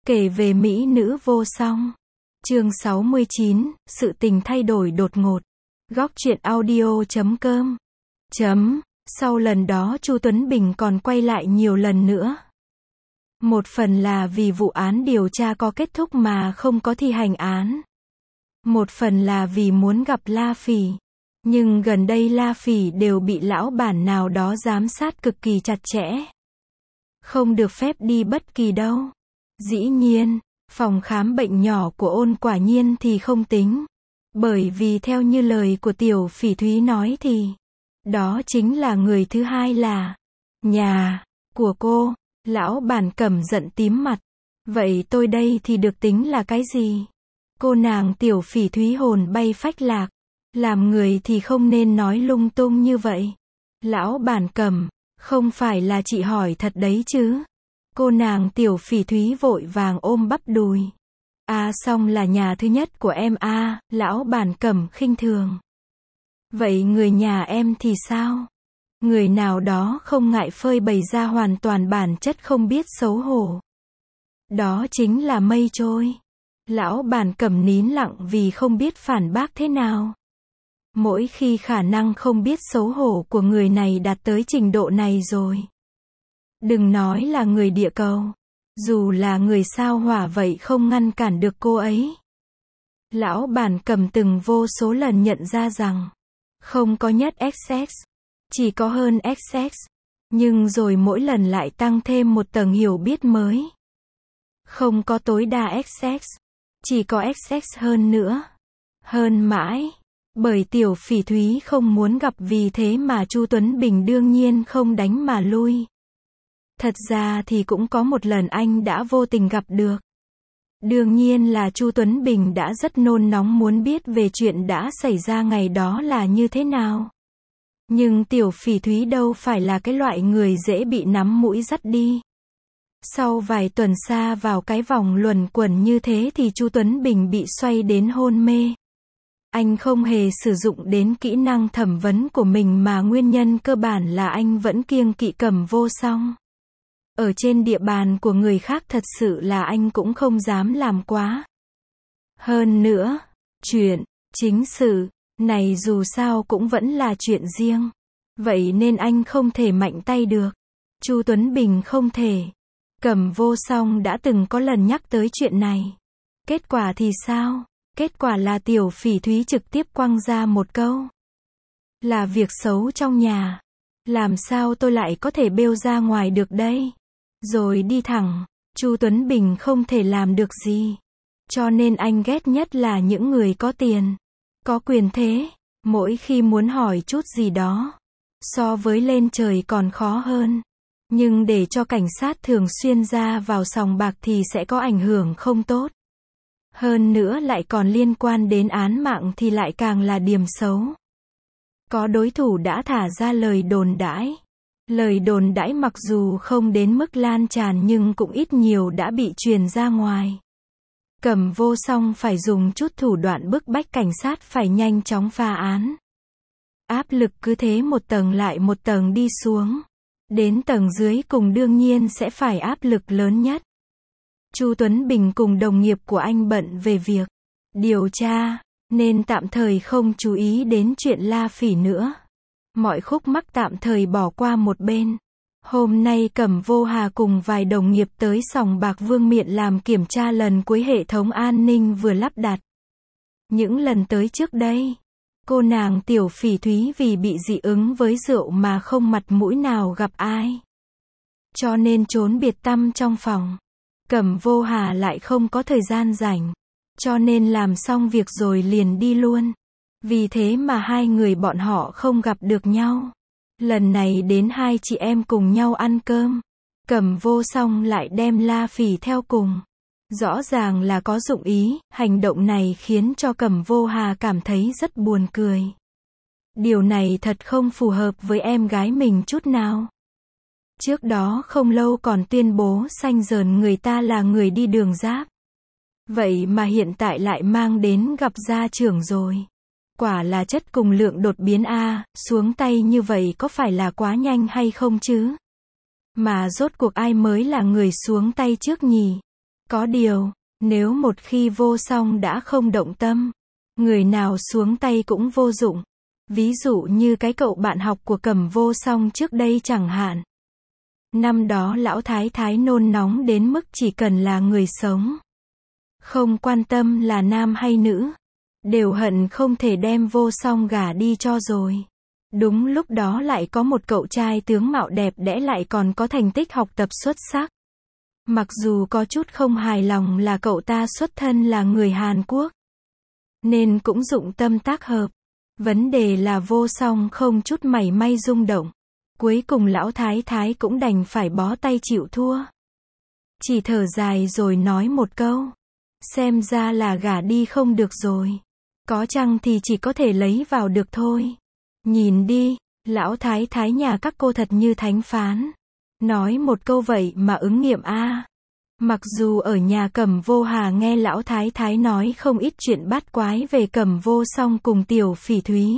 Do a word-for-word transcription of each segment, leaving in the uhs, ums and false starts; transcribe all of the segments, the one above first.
Kể về mỹ nữ vô song. Chương sáu mươi chín, sự tình thay đổi đột ngột. Góc truyện audio chấm com. Chấm. Sau lần đó Chu Tuấn Bình còn quay lại nhiều lần nữa. Một phần là vì vụ án điều tra có kết thúc mà không có thi hành án. Một phần là vì muốn gặp La Phỉ. Nhưng gần đây La Phỉ đều bị lão bản nào đó giám sát cực kỳ chặt chẽ. Không được phép đi bất kỳ đâu. Dĩ nhiên, phòng khám bệnh nhỏ của Ôn Quả Nhiên thì không tính. Bởi vì theo như lời của Tiểu Phỉ Thúy nói thì, đó chính là người thứ hai là nhà của cô. Lão bản Cẩm giận tím mặt. Vậy tôi đây thì được tính là cái gì? Cô nàng Tiểu Phỉ Thúy hồn bay phách lạc. Làm người thì không nên nói lung tung như vậy. Lão bản Cẩm, không phải là chị hỏi thật đấy chứ? Cô nàng Tiểu Phỉ Thúy vội vàng ôm bắp đùi. À xong là nhà thứ nhất của em à, lão bản Cẩm khinh thường. Vậy người nhà em thì sao? Người nào đó không ngại phơi bày ra hoàn toàn bản chất không biết xấu hổ. Đó chính là mây trôi. Lão bản Cẩm nín lặng vì không biết phản bác thế nào. Mỗi khi khả năng không biết xấu hổ của người này đạt tới trình độ này rồi. Đừng nói là người địa cầu. Dù là người sao hỏa vậy không ngăn cản được cô ấy. Lão bản Cẩm từng vô số lần nhận ra rằng, không có nhất ích ích, chỉ có hơn ích ích. Nhưng rồi mỗi lần lại tăng thêm một tầng hiểu biết mới. Không có tối đa ích ích, chỉ có ích ích hơn nữa. Hơn mãi. Bởi Tiểu Phỉ Thúy không muốn gặp vì thế mà Chu Tuấn Bình đương nhiên không đánh mà lui. Thật ra thì cũng có một lần anh đã vô tình gặp được. Đương nhiên là Chu Tuấn Bình đã rất nôn nóng muốn biết về chuyện đã xảy ra ngày đó là như thế nào. Nhưng Tiểu Phỉ Thúy đâu phải là cái loại người dễ bị nắm mũi dắt đi. Sau vài tuần xa vào cái vòng luẩn quẩn như thế thì Chu Tuấn Bình bị xoay đến hôn mê. Anh không hề sử dụng đến kỹ năng thẩm vấn của mình mà nguyên nhân cơ bản là anh vẫn kiêng kỵ Cẩm Vô Song. Ở trên địa bàn của người khác thật sự là anh cũng không dám làm quá. Hơn nữa, chuyện, chính sự, này dù sao cũng vẫn là chuyện riêng. Vậy nên anh không thể mạnh tay được. Chu Tuấn Bình không thể. Cẩm Vô Song đã từng có lần nhắc tới chuyện này. Kết quả thì sao? Kết quả là Tiểu Phỉ Thúy trực tiếp quăng ra một câu. Là việc xấu trong nhà. Làm sao tôi lại có thể bêu ra ngoài được đây? Rồi đi thẳng. Chu Tuấn Bình không thể làm được gì. Cho nên anh ghét nhất là những người có tiền, có quyền thế. Mỗi khi muốn hỏi chút gì đó, so với lên trời còn khó hơn. Nhưng để cho cảnh sát thường xuyên ra vào sòng bạc thì sẽ có ảnh hưởng không tốt. Hơn nữa lại còn liên quan đến án mạng thì lại càng là điểm xấu. Có đối thủ đã thả ra lời đồn đãi. Lời đồn đãi mặc dù không đến mức lan tràn nhưng cũng ít nhiều đã bị truyền ra ngoài. Cẩm Vô Song phải dùng chút thủ đoạn bức bách cảnh sát phải nhanh chóng phá án. Áp lực cứ thế một tầng lại một tầng đi xuống. Đến tầng dưới cùng đương nhiên sẽ phải áp lực lớn nhất. Chu Tuấn Bình cùng đồng nghiệp của anh bận về việc điều tra, nên tạm thời không chú ý đến chuyện La Phỉ nữa. Mọi khúc mắc tạm thời bỏ qua một bên. Hôm nay Cẩm Vô Hà cùng vài đồng nghiệp tới sòng bạc Vương Miện làm kiểm tra lần cuối hệ thống an ninh vừa lắp đặt. Những lần tới trước đây, cô nàng Tiểu Phỉ Thúy vì bị dị ứng với rượu mà không mặt mũi nào gặp ai. Cho nên trốn biệt tăm trong phòng. Cẩm Vô Hà lại không có thời gian rảnh. Cho nên làm xong việc rồi liền đi luôn. Vì thế mà hai người bọn họ không gặp được nhau. Lần này đến hai chị em cùng nhau ăn cơm. Cẩm Vô Song lại đem La Phỉ theo cùng. Rõ ràng là có dụng ý, hành động này khiến cho Cẩm Vô Hà cảm thấy rất buồn cười. Điều này thật không phù hợp với em gái mình chút nào. Trước đó không lâu còn tuyên bố xanh dờn người ta là người đi đường giáp. Vậy mà hiện tại lại mang đến gặp gia trưởng rồi. Quả là chất cùng lượng đột biến a, xuống tay như vậy có phải là quá nhanh hay không chứ? Mà rốt cuộc ai mới là người xuống tay trước nhỉ? Có điều, nếu một khi vô song đã không động tâm, người nào xuống tay cũng vô dụng. Ví dụ như cái cậu bạn học của Cẩm Vô Song trước đây chẳng hạn. Năm đó lão thái thái nôn nóng đến mức chỉ cần là người sống, không quan tâm là nam hay nữ, đều hận không thể đem Vô Song gả đi cho rồi. Đúng lúc đó lại có một cậu trai tướng mạo đẹp đẽ lại còn có thành tích học tập xuất sắc. Mặc dù có chút không hài lòng là cậu ta xuất thân là người Hàn Quốc, nên cũng dụng tâm tác hợp. Vấn đề là Vô Song không chút mảy may rung động. Cuối cùng lão thái thái cũng đành phải bó tay chịu thua. Chỉ thở dài rồi nói một câu. Xem ra là gả đi không được rồi. Có chăng thì chỉ có thể lấy vào được thôi. Nhìn đi, lão thái thái nhà các cô thật như thánh phán. Nói một câu vậy mà ứng nghiệm a. Mặc dù ở nhà Cẩm Vô Hà nghe lão thái thái nói không ít chuyện bát quái về Cẩm Vô Song cùng Tiểu Phỉ Thúy.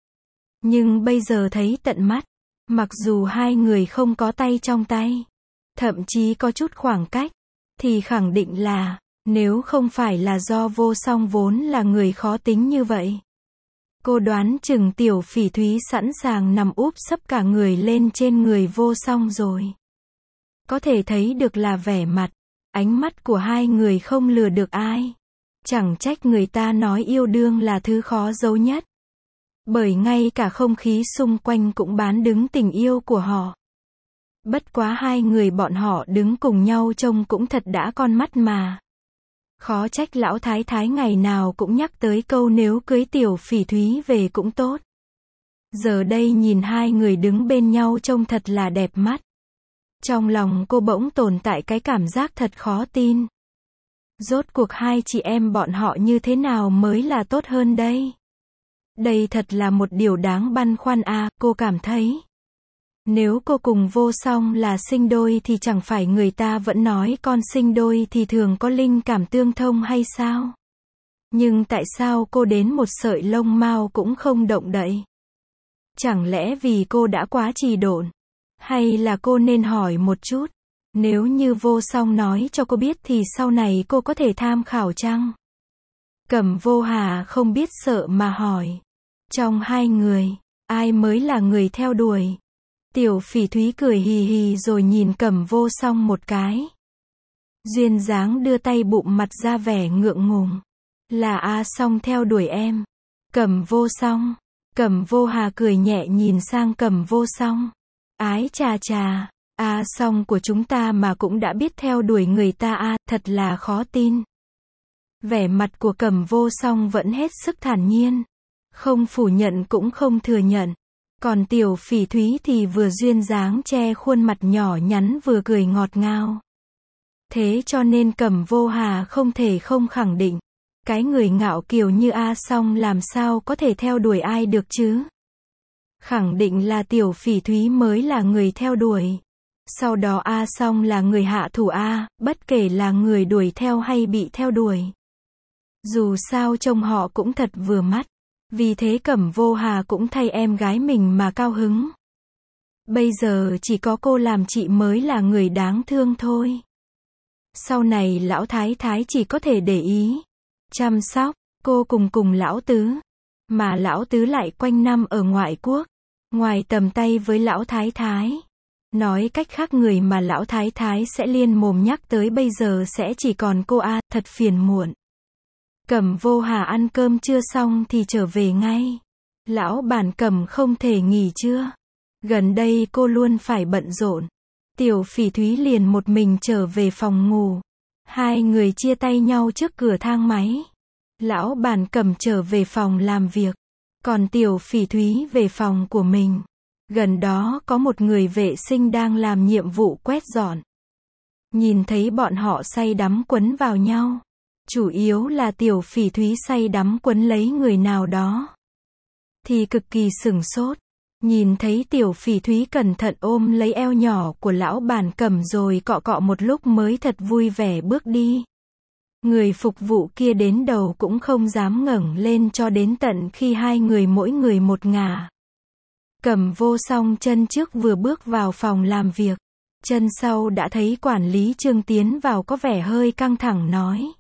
Nhưng bây giờ thấy tận mắt, mặc dù hai người không có tay trong tay, thậm chí có chút khoảng cách, thì khẳng định là, nếu không phải là do Vô Song vốn là người khó tính như vậy, cô đoán chừng Tiểu Phỉ Thúy sẵn sàng nằm úp sấp cả người lên trên người Vô Song rồi. Có thể thấy được là vẻ mặt, ánh mắt của hai người không lừa được ai. Chẳng trách người ta nói yêu đương là thứ khó giấu nhất. Bởi ngay cả không khí xung quanh cũng bán đứng tình yêu của họ. Bất quá hai người bọn họ đứng cùng nhau trông cũng thật đã con mắt mà. Khó trách lão thái thái ngày nào cũng nhắc tới câu nếu cưới Tiểu Phỉ Thúy về cũng tốt. Giờ đây nhìn hai người đứng bên nhau trông thật là đẹp mắt. Trong lòng cô bỗng tồn tại cái cảm giác thật khó tin. Rốt cuộc hai chị em bọn họ như thế nào mới là tốt hơn đây? Đây thật là một điều đáng băn khoăn à, cô cảm thấy. Nếu cô cùng Vô Song là sinh đôi thì chẳng phải người ta vẫn nói con sinh đôi thì thường có linh cảm tương thông hay sao? Nhưng tại sao cô đến một sợi lông mao cũng không động đậy? Chẳng lẽ vì cô đã quá trì độn? Hay là cô nên hỏi một chút? Nếu như Vô Song nói cho cô biết thì sau này cô có thể tham khảo chăng? Cẩm Vô Hà không biết sợ mà hỏi. Trong hai người, ai mới là người theo đuổi? Tiểu Phỉ Thúy cười hì hì rồi nhìn Cẩm Vô Song một cái. Duyên dáng đưa tay bụng mặt ra vẻ ngượng ngùng. Là A Song theo đuổi em. Cẩm Vô Song. Cẩm Vô Hà cười nhẹ nhìn sang Cẩm Vô Song. Ái chà chà, A Song của chúng ta mà cũng đã biết theo đuổi người ta a, à, thật là khó tin. Vẻ mặt của Cẩm Vô Song vẫn hết sức thản nhiên. Không phủ nhận cũng không thừa nhận. Còn Tiểu Phỉ Thúy thì vừa duyên dáng che khuôn mặt nhỏ nhắn vừa cười ngọt ngào. Thế cho nên Cẩm Vô Hà không thể không khẳng định. Cái người ngạo kiều như A Song làm sao có thể theo đuổi ai được chứ? Khẳng định là Tiểu Phỉ Thúy mới là người theo đuổi. Sau đó A Song là người hạ thủ A, bất kể là người đuổi theo hay bị theo đuổi. Dù sao trông họ cũng thật vừa mắt. Vì thế Cẩm Vô Hà cũng thay em gái mình mà cao hứng. Bây giờ chỉ có cô làm chị mới là người đáng thương thôi. Sau này lão thái thái chỉ có thể để ý, chăm sóc, cô cùng cùng lão tứ. Mà lão tứ lại quanh năm ở ngoại quốc, ngoài tầm tay với lão thái thái. Nói cách khác người mà lão thái thái sẽ liên mồm nhắc tới bây giờ sẽ chỉ còn cô A, thật phiền muộn. Cẩm Vô Hà ăn cơm chưa xong thì trở về ngay. Lão bản Cẩm không thể nghỉ trưa. Gần đây cô luôn phải bận rộn. Tiểu Phỉ Thúy liền một mình trở về phòng ngủ. Hai người chia tay nhau trước cửa thang máy. Lão bản Cẩm trở về phòng làm việc. Còn Tiểu Phỉ Thúy về phòng của mình. Gần đó có một người vệ sinh đang làm nhiệm vụ quét dọn. Nhìn thấy bọn họ say đắm quấn vào nhau. Chủ yếu là Tiểu Phỉ Thúy say đắm quấn lấy người nào đó. Thì cực kỳ sửng sốt. Nhìn thấy Tiểu Phỉ Thúy cẩn thận ôm lấy eo nhỏ của lão bản Cẩm rồi cọ cọ một lúc mới thật vui vẻ bước đi. Người phục vụ kia đến đầu cũng không dám ngẩng lên cho đến tận khi hai người mỗi người một ngả. Cẩm Vô Song chân trước vừa bước vào phòng làm việc. Chân sau đã thấy quản lý Trương tiến vào có vẻ hơi căng thẳng nói.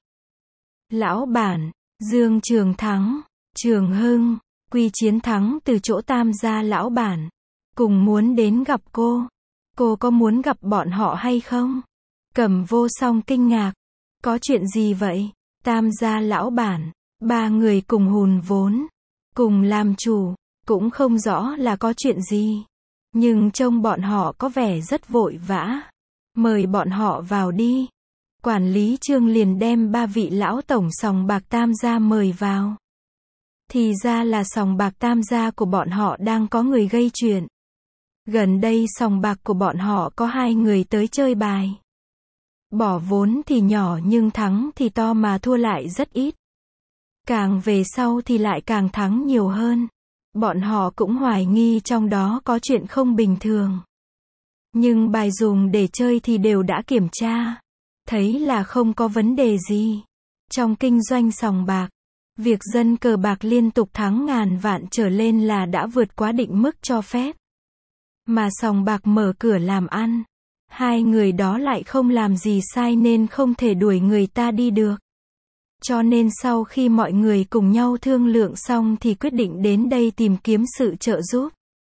Lão bản, Dương Trường Thắng, Trường Hưng, Quy Chiến Thắng từ chỗ Tam gia lão bản. Cùng muốn đến gặp cô. Cô có muốn gặp bọn họ hay không? Cẩm Vô Song kinh ngạc. Có chuyện gì vậy? Tam gia lão bản, ba người cùng hùn vốn, cùng làm chủ, cũng không rõ là có chuyện gì. Nhưng trông bọn họ có vẻ rất vội vã. Mời bọn họ vào đi. Quản lý Trương liền đem ba vị lão tổng sòng bạc Tam gia mời vào. Thì ra là sòng bạc Tam gia của bọn họ đang có người gây chuyện. Gần đây sòng bạc của bọn họ có hai người tới chơi bài. Bỏ vốn thì nhỏ nhưng thắng thì to mà thua lại rất ít. Càng về sau thì lại càng thắng nhiều hơn. Bọn họ cũng hoài nghi trong đó có chuyện không bình thường. Nhưng bài dùng để chơi thì đều đã kiểm tra. Thấy là không có vấn đề gì. Trong kinh doanh sòng bạc, việc dân cờ bạc liên tục thắng ngàn vạn trở lên là đã vượt quá định mức cho phép. Mà sòng bạc mở cửa làm ăn. Hai người đó lại không làm gì sai nên không thể đuổi người ta đi được. Cho nên sau khi mọi người cùng nhau thương lượng xong thì quyết định đến đây tìm kiếm sự trợ giúp.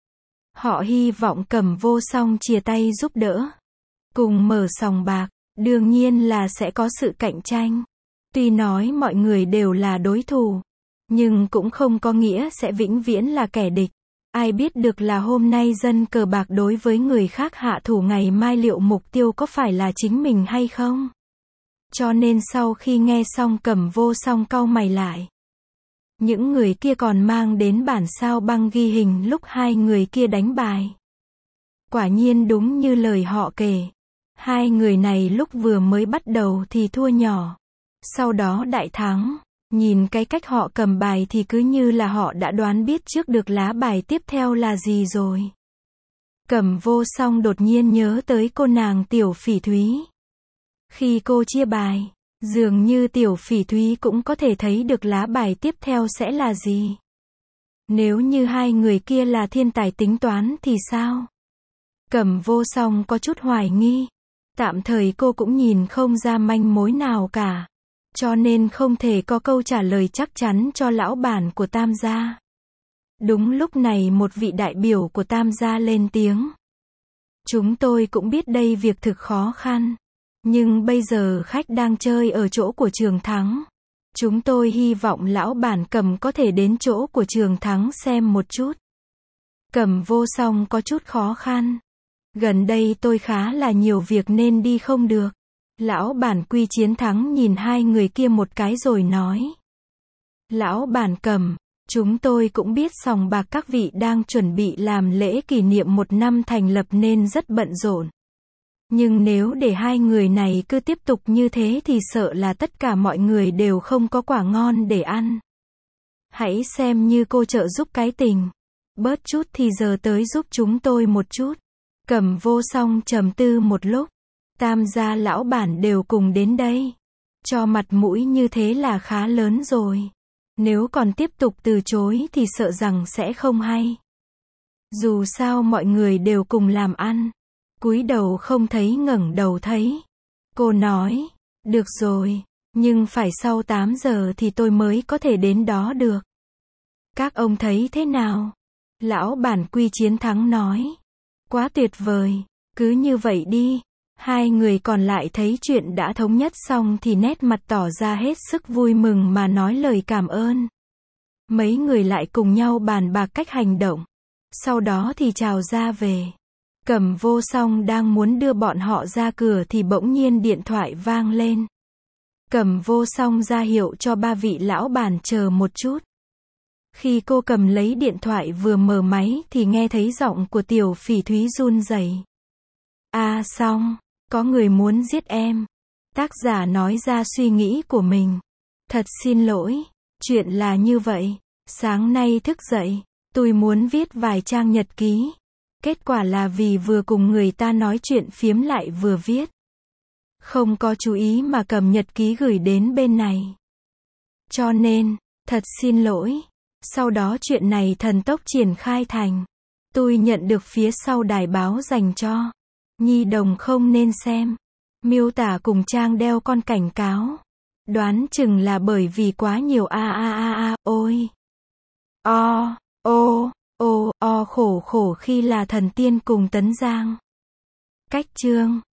Họ hy vọng Cẩm Vô Song chia tay giúp đỡ. Cùng mở sòng bạc, đương nhiên là sẽ có sự cạnh tranh. Tuy nói mọi người đều là đối thủ, nhưng cũng không có nghĩa sẽ vĩnh viễn là kẻ địch. Ai biết được là hôm nay dân cờ bạc đối với người khác hạ thủ, ngày mai liệu mục tiêu có phải là chính mình hay không? Cho nên sau khi nghe xong Cẩm Vô Song cau mày lại. Những người kia còn mang đến bản sao băng ghi hình lúc hai người kia đánh bài. Quả nhiên đúng như lời họ kể. Hai người này lúc vừa mới bắt đầu thì thua nhỏ. Sau đó đại thắng. Nhìn cái cách họ cầm bài thì cứ như là họ đã đoán biết trước được lá bài tiếp theo là gì rồi. Cẩm Vô Song đột nhiên nhớ tới cô nàng Tiểu Phỉ Thúy. Khi cô chia bài, dường như Tiểu Phỉ Thúy cũng có thể thấy được lá bài tiếp theo sẽ là gì. Nếu như hai người kia là thiên tài tính toán thì sao? Cẩm Vô Song có chút hoài nghi. Tạm thời cô cũng nhìn không ra manh mối nào cả. Cho nên không thể có câu trả lời chắc chắn cho lão bản của Tam gia. Đúng lúc này một vị đại biểu của Tam gia lên tiếng. Chúng tôi cũng biết đây việc thực khó khăn. Nhưng bây giờ khách đang chơi ở chỗ của Trường Thắng. Chúng tôi hy vọng lão bản Cẩm có thể đến chỗ của Trường Thắng xem một chút. Cẩm Vô Song có chút khó khăn. Gần đây tôi khá là nhiều việc nên đi không được. Lão bản Quy Chiến Thắng nhìn hai người kia một cái rồi nói. Lão bản Cẩm, chúng tôi cũng biết sòng bạc các vị đang chuẩn bị làm lễ kỷ niệm một năm thành lập nên rất bận rộn. Nhưng nếu để hai người này cứ tiếp tục như thế thì sợ là tất cả mọi người đều không có quả ngon để ăn. Hãy xem như cô trợ giúp cái tình. Bớt chút thì giờ tới giúp chúng tôi một chút. Cẩm Vô Song trầm tư một lúc. Tam gia lão bản đều cùng đến đây. Cho mặt mũi như thế là khá lớn rồi. Nếu còn tiếp tục từ chối thì sợ rằng sẽ không hay. Dù sao mọi người đều cùng làm ăn. Cúi đầu không thấy ngẩng đầu thấy. Cô nói, được rồi, nhưng phải sau tám giờ thì tôi mới có thể đến đó được. Các ông thấy thế nào? Lão bản Quy Chiến Thắng nói. Quá tuyệt vời, cứ như vậy đi. Hai người còn lại thấy chuyện đã thống nhất xong thì nét mặt tỏ ra hết sức vui mừng mà nói lời cảm ơn. Mấy người lại cùng nhau bàn bạc cách hành động. Sau đó thì chào ra về. Cẩm Vô Song đang muốn đưa bọn họ ra cửa thì bỗng nhiên điện thoại vang lên. Cẩm Vô Song ra hiệu cho ba vị lão bản chờ một chút. Khi cô cầm lấy điện thoại vừa mở máy thì nghe thấy giọng của Tiểu Phỉ Thúy run rẩy. À xong, có người muốn giết em. Tác giả nói ra suy nghĩ của mình. Thật xin lỗi, chuyện là như vậy. Sáng nay thức dậy, tôi muốn viết vài trang nhật ký. Kết quả là vì vừa cùng người ta nói chuyện phiếm lại vừa viết. Không có chú ý mà cầm nhật ký gửi đến bên này. Cho nên, thật xin lỗi. Sau đó chuyện này thần tốc triển khai thành. Tôi nhận được phía sau đài báo dành cho Nhi đồng không nên xem. Miêu tả cùng trang đeo con cảnh cáo. Đoán chừng là bởi vì quá nhiều a a a a, ôi. O, ô, ô, o khổ khổ khi là thần tiên cùng Tấn Giang. Cách chương